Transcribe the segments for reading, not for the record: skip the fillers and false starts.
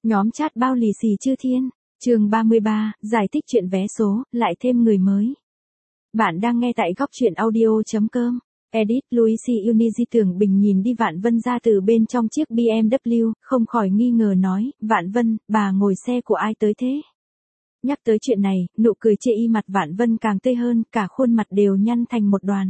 Nhóm chat bao lì xì chư thiên. Chương 33, giải thích chuyện vé số, lại thêm người mới. Bạn đang nghe tại góc truyện audio.com. Edit Luisi Unizi Tưởng Bình nhìn đi Vạn Vân ra từ bên trong chiếc BMW, không khỏi nghi ngờ nói, Vạn Vân, bà ngồi xe của ai tới thế? Nhắc tới chuyện này, nụ cười chê y mặt Vạn Vân càng tươi hơn, cả khuôn mặt đều nhăn thành một đoàn.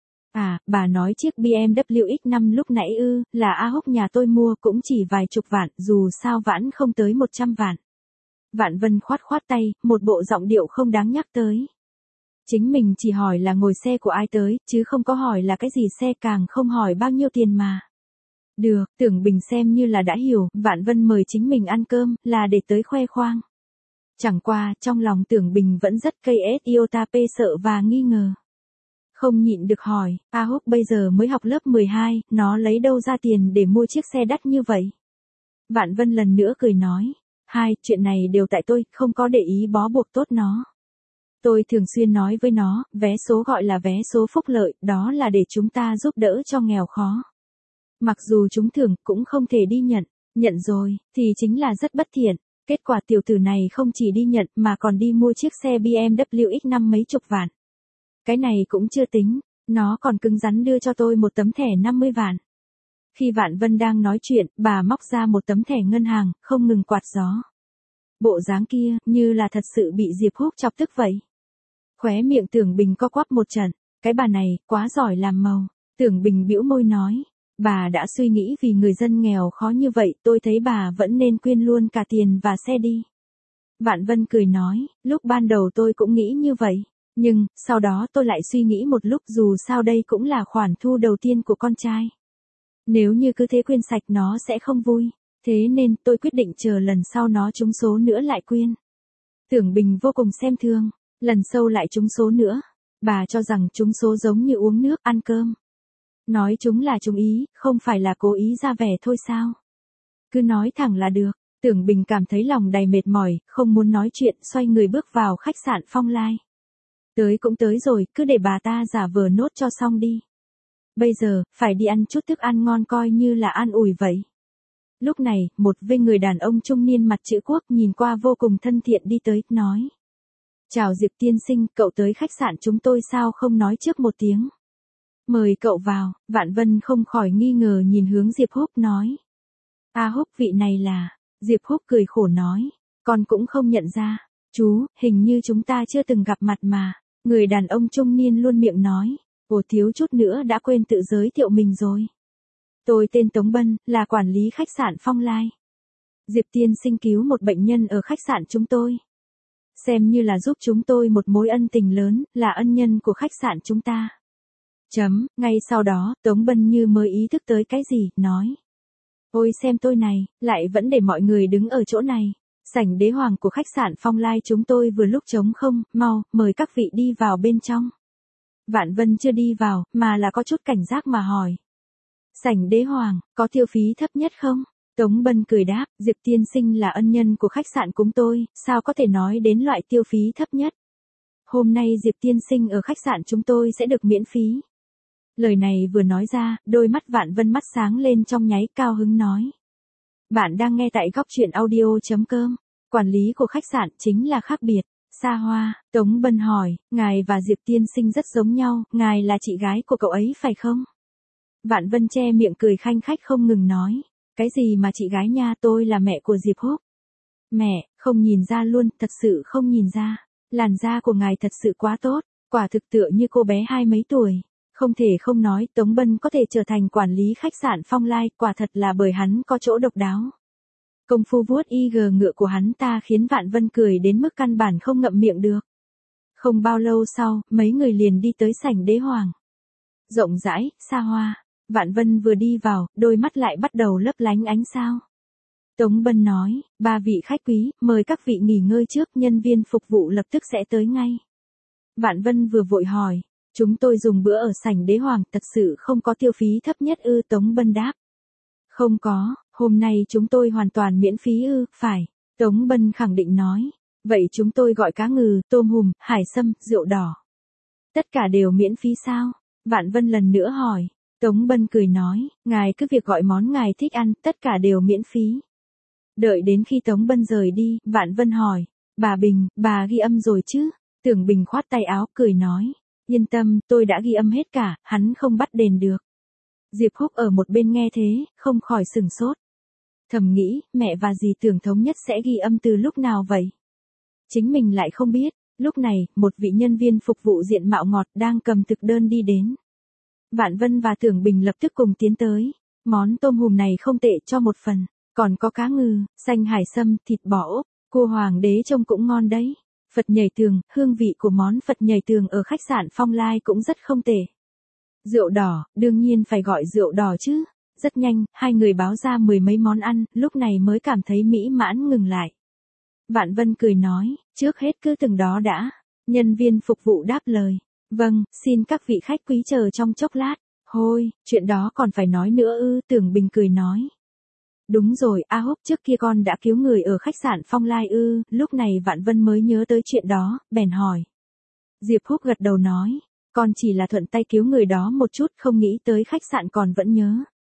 À, bà nói chiếc BMW X5 lúc nãy ư, là A Húc nhà tôi mua cũng chỉ vài chục vạn, dù sao vãn không tới 100 vạn. Vạn Vân khoát khoát tay, một bộ giọng điệu không đáng nhắc tới. Chính mình chỉ hỏi là ngồi xe của ai tới, chứ không có hỏi là cái gì xe, càng không hỏi bao nhiêu tiền mà. Được, Tưởng Bình xem như là đã hiểu, Vạn Vân mời chính mình ăn cơm, là để tới khoe khoang. Chẳng qua, trong lòng Tưởng Bình vẫn rất cây iota p sợ và nghi ngờ. Không nhịn được hỏi, A Húc bây giờ mới học lớp 12, nó lấy đâu ra tiền để mua chiếc xe đắt như vậy? Vạn Vân lần nữa cười nói, chuyện này đều tại tôi, không có để ý bó buộc tốt nó. Tôi thường xuyên nói với nó, vé số gọi là vé số phúc lợi, đó là để chúng ta giúp đỡ cho nghèo khó. Mặc dù chúng thường cũng không thể đi nhận rồi, thì chính là rất bất thiện. Kết quả tiểu tử này không chỉ đi nhận mà còn đi mua chiếc xe BMW X5 mấy chục vạn. Cái này cũng chưa tính, nó còn cứng rắn đưa cho tôi một tấm thẻ 50 vạn. Khi Vạn Vân đang nói chuyện, bà móc ra một tấm thẻ ngân hàng, không ngừng quạt gió. Bộ dáng kia, như là thật sự bị Diệp Húc chọc tức vậy. Khóe miệng Tưởng Bình co quắp một trận, cái bà này, quá giỏi làm màu. Tưởng Bình bĩu môi nói, bà đã suy nghĩ vì người dân nghèo khó như vậy, tôi thấy bà vẫn nên quyên luôn cả tiền và xe đi. Vạn Vân cười nói, lúc ban đầu tôi cũng nghĩ như vậy. Nhưng, sau đó tôi lại suy nghĩ một lúc, dù sao đây cũng là khoản thu đầu tiên của con trai. Nếu như cứ thế quyên sạch nó sẽ không vui. Thế nên tôi quyết định chờ lần sau nó trúng số nữa lại quyên. Tưởng Bình vô cùng xem thường. Lần sau lại trúng số nữa. Bà cho rằng trúng số giống như uống nước, ăn cơm. Nói chúng là trúng ý, không phải là cố ý ra vẻ thôi sao? Cứ nói thẳng là được. Tưởng Bình cảm thấy lòng đầy mệt mỏi, không muốn nói chuyện, xoay người bước vào khách sạn Phong Lai. Tới cũng tới rồi, cứ để bà ta giả vờ nốt cho xong đi. Bây giờ, phải đi ăn chút thức ăn ngon coi như là an ủi vậy. Lúc này, một người đàn ông trung niên mặt chữ quốc nhìn qua vô cùng thân thiện đi tới, nói. Chào Diệp tiên sinh, cậu tới khách sạn chúng tôi sao không nói trước một tiếng. Mời cậu vào, Vạn Vân không khỏi nghi ngờ nhìn hướng Diệp Húc nói. A Húc vị này là, Diệp Húc cười khổ nói, con cũng không nhận ra, chú, hình như chúng ta chưa từng gặp mặt mà. Người đàn ông trung niên luôn miệng nói, ồ thiếu chút nữa đã quên tự giới thiệu mình rồi. Tôi tên Tống Bân, là quản lý khách sạn Phong Lai. Diệp tiên sinh cứu một bệnh nhân ở khách sạn chúng tôi. Xem như là giúp chúng tôi một mối ân tình lớn, là ân nhân của khách sạn chúng ta. Ngay sau đó, Tống Bân như mới ý thức tới cái gì, nói. Ôi xem tôi này, lại vẫn để mọi người đứng ở chỗ này. Sảnh đế hoàng của khách sạn Phong Lai chúng tôi vừa lúc trống không, mau, mời các vị đi vào bên trong. Vạn Vân chưa đi vào, mà là có chút cảnh giác mà hỏi. Sảnh đế hoàng, có tiêu phí thấp nhất không? Tống Bân cười đáp, Diệp tiên sinh là ân nhân của khách sạn chúng tôi, sao có thể nói đến loại tiêu phí thấp nhất? Hôm nay Diệp tiên sinh ở khách sạn chúng tôi sẽ được miễn phí. Lời này vừa nói ra, đôi mắt Vạn Vân mắt sáng lên trong nháy, cao hứng nói. Bạn đang nghe tại góc truyện audio.com. Quản lý của khách sạn chính là khác biệt, xa hoa. Tống Bân hỏi, ngài và Diệp tiên sinh rất giống nhau, ngài là chị gái của cậu ấy phải không? Vạn Vân che miệng cười khanh khách không ngừng nói, cái gì mà chị gái nha, tôi là mẹ của Diệp Húc. Mẹ, không nhìn ra luôn, thật sự không nhìn ra. Làn da của ngài thật sự quá tốt, quả thực tựa như cô bé 20 mấy tuổi. Không thể không nói, Tống Bân có thể trở thành quản lý khách sạn Phong Lai, quả thật là bởi hắn có chỗ độc đáo. Công phu vuốt ngựa của hắn ta khiến Vạn Vân cười đến mức căn bản không ngậm miệng được. Không bao lâu sau, mấy người liền đi tới sảnh đế hoàng. Rộng rãi, xa hoa. Vạn Vân vừa đi vào, đôi mắt lại bắt đầu lấp lánh ánh sao. Tống Bân nói, 3 vị khách quý, mời các vị nghỉ ngơi trước, nhân viên phục vụ lập tức sẽ tới ngay. Vạn Vân vừa vội hỏi, chúng tôi dùng bữa ở sảnh đế hoàng, thật sự không có tiêu phí thấp nhất ư? Tống Bân đáp. Không có, hôm nay chúng tôi hoàn toàn miễn phí ư? Phải. Tống Bân khẳng định nói, vậy chúng tôi gọi cá ngừ, tôm hùm, hải sâm, rượu đỏ. Tất cả đều miễn phí sao? Vạn Vân lần nữa hỏi. Tống Bân cười nói, ngài cứ việc gọi món ngài thích ăn, tất cả đều miễn phí. Đợi đến khi Tống Bân rời đi, Vạn Vân hỏi, bà Bình, bà ghi âm rồi chứ? Tưởng Bình khoát tay áo, cười nói, yên tâm, tôi đã ghi âm hết cả, hắn không bắt đền được. Diệp Húc ở một bên nghe thế, không khỏi sửng sốt. Thầm nghĩ, mẹ và dì Tưởng thống nhất sẽ ghi âm từ lúc nào vậy? Chính mình lại không biết. Lúc này, một vị nhân viên phục vụ diện mạo ngọt đang cầm thực đơn đi đến. Vạn Vân và Tưởng Bình lập tức cùng tiến tới. Món tôm hùm này không tệ, cho một phần. Còn có cá ngừ, xanh hải sâm, thịt bò ốc, cua hoàng đế trông cũng ngon đấy. Phật nhảy tường, hương vị của món Phật nhảy tường ở khách sạn Phong Lai cũng rất không tệ. Rượu đỏ, đương nhiên phải gọi rượu đỏ chứ. Rất nhanh, hai người báo ra 10 mấy món ăn, lúc này mới cảm thấy mỹ mãn ngừng lại. Vạn Vân cười nói, trước hết cứ từng đó đã. Nhân viên phục vụ đáp lời, vâng, xin các vị khách quý chờ trong chốc lát. Hôi, chuyện đó còn phải nói nữa ư? Tưởng Bình cười nói. Đúng rồi, A Húc, trước kia con đã cứu người ở khách sạn Phong Lai ư? Lúc này Vạn Vân mới nhớ tới chuyện đó, bèn hỏi. Diệp Húc gật đầu nói, con chỉ là thuận tay cứu người đó một chút, không nghĩ tới khách sạn còn vẫn nhớ.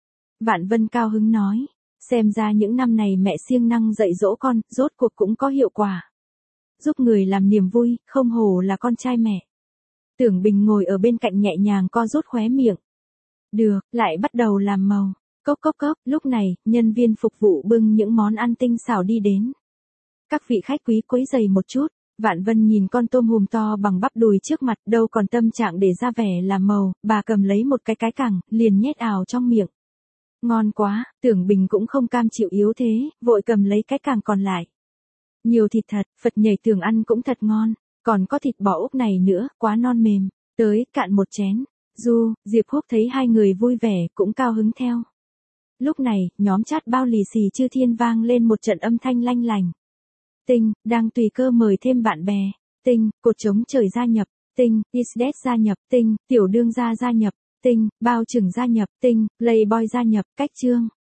Vạn Vân cao hứng nói, xem ra những năm này mẹ siêng năng dạy dỗ con, rốt cuộc cũng có hiệu quả. Giúp người làm niềm vui, không hổ là con trai mẹ. Tưởng Bình ngồi ở bên cạnh nhẹ nhàng co rút khóe miệng. Được, lại bắt đầu làm màu. Cốc cốc cốc, lúc này, nhân viên phục vụ bưng những món ăn tinh xảo đi đến. Các vị khách quý quấy giày một chút. Vạn Vân nhìn con tôm hùm to bằng bắp đùi trước mặt, đâu còn tâm trạng để ra vẻ làm màu, bà cầm lấy một cái cẳng, liền nhét ào trong miệng. Ngon quá, Tưởng Bình cũng không cam chịu yếu thế, vội cầm lấy cái càng còn lại. Nhiều thịt thật, Phật nhảy tường ăn cũng thật ngon, còn có thịt bò ốc này nữa, quá non mềm. Tới, cạn một chén. Du, Diệp Húc thấy hai người vui vẻ, cũng cao hứng theo. Lúc này, nhóm chat bao lì xì Chư Thiên vang lên một trận âm thanh lanh lành. Tinh, đang tùy cơ mời thêm bạn bè. Tinh, cột trống trời gia nhập. Tinh, Isdet gia nhập. Tinh, tiểu đương gia gia nhập. Tinh, bao trừng gia nhập. Tinh, Playboy gia nhập. Cách chương.